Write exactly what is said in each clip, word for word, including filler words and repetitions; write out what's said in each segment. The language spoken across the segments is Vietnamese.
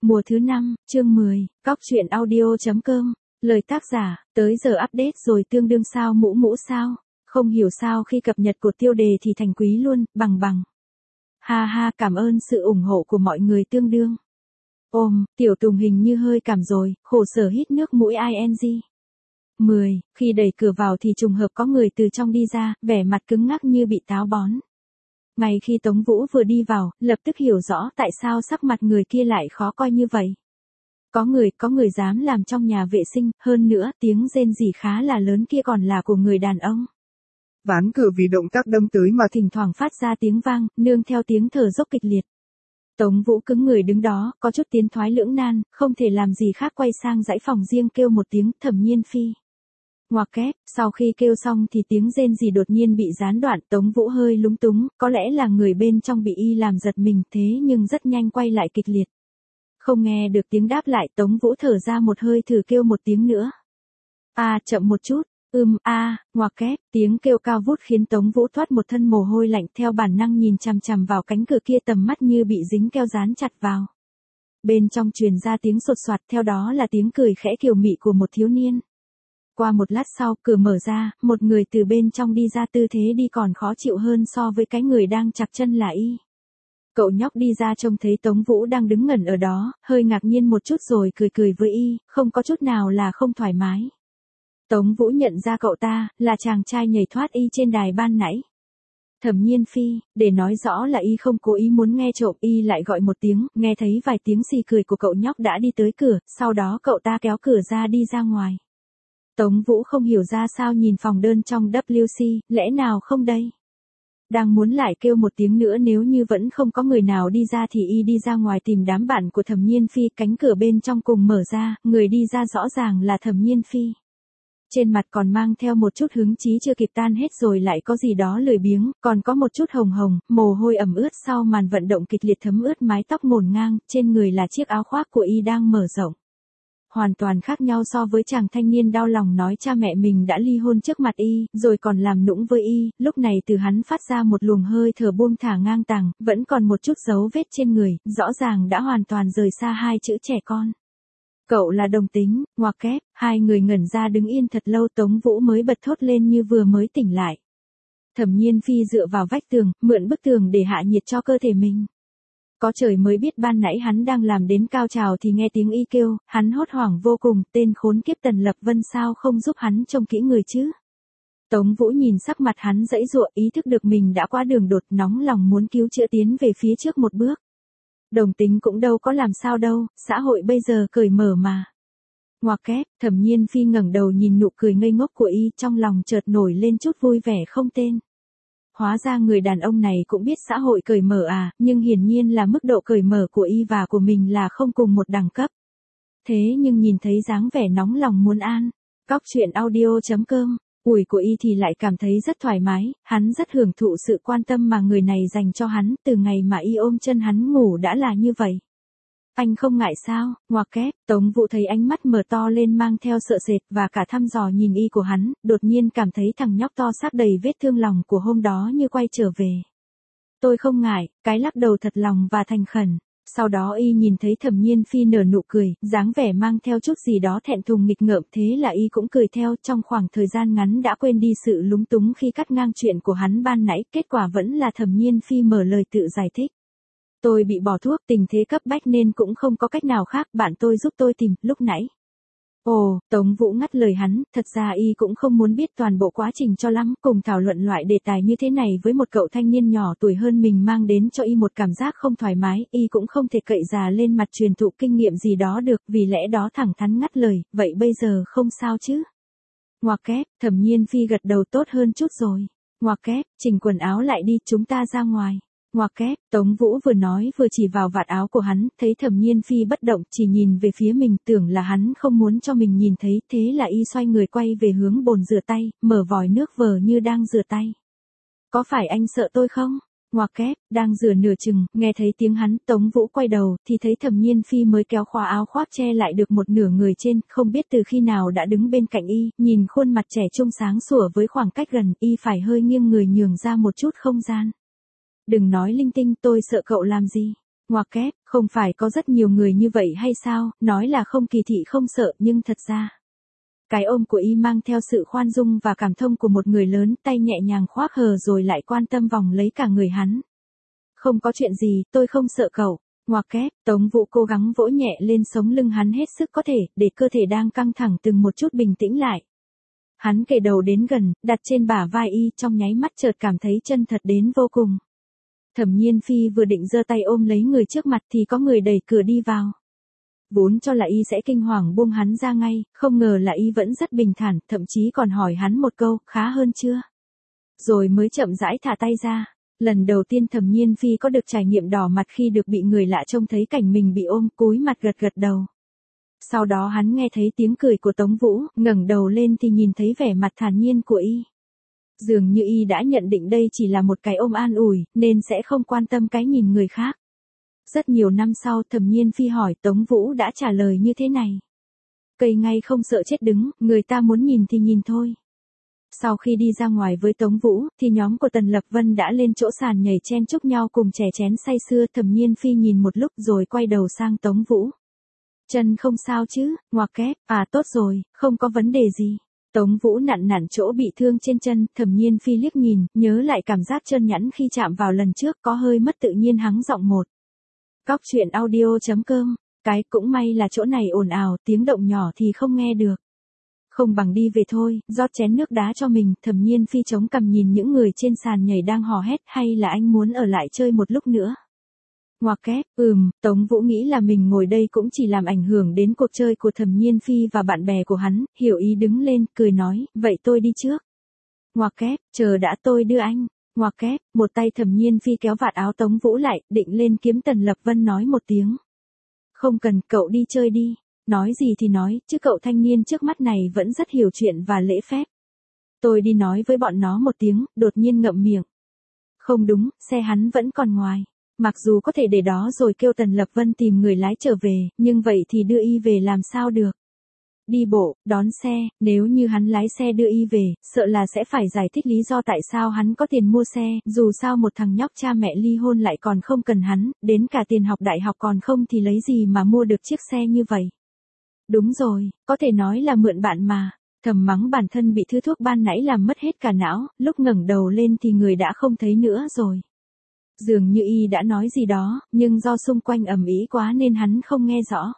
Mùa thứ năm, chương mười, cóc truyện audio chấm com, lời tác giả, tới giờ update rồi tương đương sao mũ mũ sao, không hiểu sao khi cập nhật của tiêu đề thì thành quý luôn, bằng bằng. Ha ha, cảm ơn sự ủng hộ của mọi người tương đương. Ôm, tiểu Tùng hình như hơi cảm rồi, khổ sở hít nước mũi ing. mười, khi đẩy cửa vào thì trùng hợp có người từ trong đi ra, vẻ mặt cứng ngắc như bị táo bón. Ngay khi Tống Vũ vừa đi vào, lập tức hiểu rõ tại sao sắc mặt người kia lại khó coi như vậy. Có người, có người dám làm trong nhà vệ sinh, hơn nữa tiếng rên rỉ khá là lớn kia còn là của người đàn ông. Ván cửa vì động tác đâm tới mà thỉnh thoảng phát ra tiếng vang, nương theo tiếng thở dốc kịch liệt. Tống Vũ cứng người đứng đó, có chút tiến thoái lưỡng nan, không thể làm gì khác quay sang dãy phòng riêng kêu một tiếng Thẩm Nhiên Phi. Ngoặc kép, sau khi kêu xong thì tiếng rên rỉ đột nhiên bị gián đoạn, Tống Vũ hơi lúng túng, có lẽ là người bên trong bị y làm giật mình, thế nhưng rất nhanh quay lại kịch liệt. Không nghe được tiếng đáp lại, Tống Vũ thở ra một hơi thử kêu một tiếng nữa. A à, chậm một chút, ưm a, à, ngoặc kép, tiếng kêu cao vút khiến Tống Vũ thoát một thân mồ hôi lạnh, theo bản năng nhìn chằm chằm vào cánh cửa kia, tầm mắt như bị dính keo dán chặt vào. Bên trong truyền ra tiếng sột soạt, theo đó là tiếng cười khẽ kiều mị của một thiếu niên. Qua một lát sau, cửa mở ra, một người từ bên trong đi ra, tư thế đi còn khó chịu hơn so với cái người đang chặt chân là y. Cậu nhóc đi ra trông thấy Tống Vũ đang đứng ngẩn ở đó, hơi ngạc nhiên một chút rồi cười cười với y, không có chút nào là không thoải mái. Tống Vũ nhận ra cậu ta, là chàng trai nhảy thoát y trên đài ban nãy. Thẩm Nhiên Phi, để nói rõ là y không cố ý muốn nghe trộm, y lại gọi một tiếng, nghe thấy vài tiếng xì cười của cậu nhóc đã đi tới cửa, sau đó cậu ta kéo cửa ra đi ra ngoài. Tống Vũ không hiểu ra sao nhìn phòng đơn trong vê xê, lẽ nào không đây? Đang muốn lại kêu một tiếng nữa nếu như vẫn không có người nào đi ra thì y đi ra ngoài tìm đám bạn của Thẩm Nhiên Phi, cánh cửa bên trong cùng mở ra, người đi ra rõ ràng là Thẩm Nhiên Phi. Trên mặt còn mang theo một chút hứng chí chưa kịp tan hết rồi lại có gì đó lười biếng, còn có một chút hồng hồng, mồ hôi ẩm ướt sau màn vận động kịch liệt thấm ướt mái tóc ngổn ngang, trên người là chiếc áo khoác của y đang mở rộng. Hoàn toàn khác nhau so với chàng thanh niên đau lòng nói cha mẹ mình đã ly hôn trước mặt y, rồi còn làm nũng với y, lúc này từ hắn phát ra một luồng hơi thở buông thả ngang tàng, vẫn còn một chút dấu vết trên người, rõ ràng đã hoàn toàn rời xa hai chữ trẻ con. Cậu là đồng tính, ngoặc kép, hai người ngẩn ra đứng yên thật lâu, Tống Vũ mới bật thốt lên như vừa mới tỉnh lại. Thẩm Nhiên Phi dựa vào vách tường, mượn bức tường để hạ nhiệt cho cơ thể mình. Có trời mới biết ban nãy hắn đang làm đến cao trào thì nghe tiếng y kêu, hắn hốt hoảng vô cùng, tên khốn kiếp Tần Lập Vân sao không giúp hắn trông kỹ người chứ. Tống Vũ nhìn sắc mặt hắn dãy dụa, ý thức được mình đã qua đường đột, nóng lòng muốn cứu chữa tiến về phía trước một bước. Đồng tính cũng đâu có làm sao đâu, xã hội bây giờ cởi mở mà. Ngoặc kép, Thẩm Nhiên Phi ngẩng đầu nhìn nụ cười ngây ngốc của y, trong lòng chợt nổi lên chút vui vẻ không tên. Hóa ra người đàn ông này cũng biết xã hội cởi mở à, nhưng hiển nhiên là mức độ cởi mở của y và của mình là không cùng một đẳng cấp. Thế nhưng nhìn thấy dáng vẻ nóng lòng muốn an, cóc truyện audio chấm com, ủi của y thì lại cảm thấy rất thoải mái, hắn rất hưởng thụ sự quan tâm mà người này dành cho hắn, từ ngày mà y ôm chân hắn ngủ đã là như vậy. Anh không ngại sao, ngoặc kép, Tống Vũ thấy ánh mắt mở to lên mang theo sợ sệt và cả thăm dò nhìn y của hắn, đột nhiên cảm thấy thằng nhóc to xác đầy vết thương lòng của hôm đó như quay trở về. Tôi không ngại, cái lắc đầu thật lòng và thành khẩn. Sau đó y nhìn thấy Thẩm Nhiên Phi nở nụ cười, dáng vẻ mang theo chút gì đó thẹn thùng nghịch ngợm, thế là y cũng cười theo, trong khoảng thời gian ngắn đã quên đi sự lúng túng khi cắt ngang chuyện của hắn ban nãy, kết quả vẫn là Thẩm Nhiên Phi mở lời tự giải thích. Tôi bị bỏ thuốc, tình thế cấp bách nên cũng không có cách nào khác, bạn tôi giúp tôi tìm, lúc nãy. Ồ, Tống Vũ ngắt lời hắn, thật ra y cũng không muốn biết toàn bộ quá trình cho lắm, cùng thảo luận loại đề tài như thế này với một cậu thanh niên nhỏ tuổi hơn mình mang đến cho y một cảm giác không thoải mái, y cũng không thể cậy già lên mặt truyền thụ kinh nghiệm gì đó được, vì lẽ đó thẳng thắn ngắt lời, vậy bây giờ không sao chứ? Ngoặc kép, Thẩm Nhiên Phi gật đầu, tốt hơn chút rồi. Ngoặc kép, chỉnh quần áo lại đi, chúng ta ra ngoài. Ngoặc kép, Tống Vũ vừa nói vừa chỉ vào vạt áo của hắn, thấy Thẩm Nhiên Phi bất động, chỉ nhìn về phía mình, tưởng là hắn không muốn cho mình nhìn thấy, thế là y xoay người quay về hướng bồn rửa tay, mở vòi nước vờ như đang rửa tay. Có phải anh sợ tôi không? Ngoặc kép, đang rửa nửa chừng, nghe thấy tiếng hắn, Tống Vũ quay đầu, thì thấy Thẩm Nhiên Phi mới kéo khóa áo khoác che lại được một nửa người trên, không biết từ khi nào đã đứng bên cạnh y, nhìn khuôn mặt trẻ trung sáng sủa với khoảng cách gần, y phải hơi nghiêng người nhường ra một chút không gian. Đừng nói linh tinh, tôi sợ cậu làm gì. Ngoặc kép, không phải có rất nhiều người như vậy hay sao, nói là không kỳ thị không sợ nhưng thật ra. Cái ôm của y mang theo sự khoan dung và cảm thông của một người lớn, tay nhẹ nhàng khoác hờ rồi lại quan tâm vòng lấy cả người hắn. Không có chuyện gì, tôi không sợ cậu. Ngoặc kép, Tống Vũ cố gắng vỗ nhẹ lên sống lưng hắn hết sức có thể, để cơ thể đang căng thẳng từng một chút bình tĩnh lại. Hắn kề đầu đến gần, đặt trên bả vai y, trong nháy mắt chợt cảm thấy chân thật đến vô cùng. Thẩm Nhiên Phi vừa định giơ tay ôm lấy người trước mặt thì có người đẩy cửa đi vào. Vốn cho là y sẽ kinh hoàng buông hắn ra ngay, không ngờ là y vẫn rất bình thản, thậm chí còn hỏi hắn một câu, khá hơn chưa? Rồi mới chậm rãi thả tay ra. Lần đầu tiên Thẩm Nhiên Phi có được trải nghiệm đỏ mặt khi được bị người lạ trông thấy cảnh mình bị ôm, cúi mặt gật gật đầu. Sau đó hắn nghe thấy tiếng cười của Tống Vũ, ngẩng đầu lên thì nhìn thấy vẻ mặt thản nhiên của y. Dường như y đã nhận định đây chỉ là một cái ôm an ủi, nên sẽ không quan tâm cái nhìn người khác. Rất nhiều năm sau Thẩm Nhiên Phi hỏi Tống Vũ đã trả lời như thế này. Cây ngay không sợ chết đứng, người ta muốn nhìn thì nhìn thôi. Sau khi đi ra ngoài với Tống Vũ, thì nhóm của Tần Lập Vân đã lên chỗ sàn nhảy chen chúc nhau cùng chè chén say sưa. Thẩm Nhiên Phi nhìn một lúc rồi quay đầu sang Tống Vũ. Chân không sao chứ, ngoặc kép, à tốt rồi, không có vấn đề gì. Tống Vũ nặn nặn chỗ bị thương trên chân, Thẩm Nhiên Phi liếc nhìn, nhớ lại cảm giác trơn nhẵn khi chạm vào lần trước, có hơi mất tự nhiên hắng giọng một. Cóc truyện audio chấm com, cái cũng may là chỗ này ồn ào, tiếng động nhỏ thì không nghe được. Không bằng đi về thôi, rót chén nước đá cho mình. Thẩm Nhiên Phi chống cằm nhìn những người trên sàn nhảy đang hò hét, hay là anh muốn ở lại chơi một lúc nữa? Ngoặc kép, ừm, Tống Vũ nghĩ là mình ngồi đây cũng chỉ làm ảnh hưởng đến cuộc chơi của Thẩm Nhiên Phi và bạn bè của hắn, hiểu ý đứng lên, cười nói, vậy tôi đi trước. Ngoặc kép, chờ đã tôi đưa anh. Ngoặc kép, một tay Thẩm Nhiên Phi kéo vạt áo Tống Vũ lại, định lên kiếm Tần Lập Vân nói một tiếng. Không cần, cậu đi chơi đi. Nói gì thì nói, chứ cậu thanh niên trước mắt này vẫn rất hiểu chuyện và lễ phép. Tôi đi nói với bọn nó một tiếng, đột nhiên ngậm miệng. Không đúng, xe hắn vẫn còn ngoài. Mặc dù có thể để đó rồi kêu Tần Lập Vân tìm người lái trở về, nhưng vậy thì đưa y về làm sao được? Đi bộ, đón xe, nếu như hắn lái xe đưa y về, sợ là sẽ phải giải thích lý do tại sao hắn có tiền mua xe, dù sao một thằng nhóc cha mẹ ly hôn lại còn không cần hắn, đến cả tiền học đại học còn không thì lấy gì mà mua được chiếc xe như vậy. Đúng rồi, có thể nói là mượn bạn mà. Thầm mắng bản thân bị thứ thuốc ban nãy làm mất hết cả não, lúc ngẩng đầu lên thì người đã không thấy nữa rồi. Dường như y đã nói gì đó, nhưng do xung quanh ầm ĩ quá nên hắn không nghe rõ.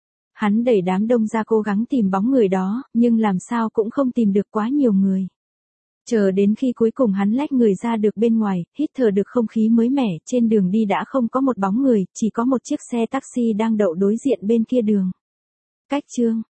Hắn đẩy đám đông ra cố gắng tìm bóng người đó, nhưng làm sao cũng không tìm được quá nhiều người. Chờ đến khi cuối cùng hắn lách người ra được bên ngoài, hít thở được không khí mới mẻ, trên đường đi đã không có một bóng người, chỉ có một chiếc xe taxi đang đậu đối diện bên kia đường. Cách chương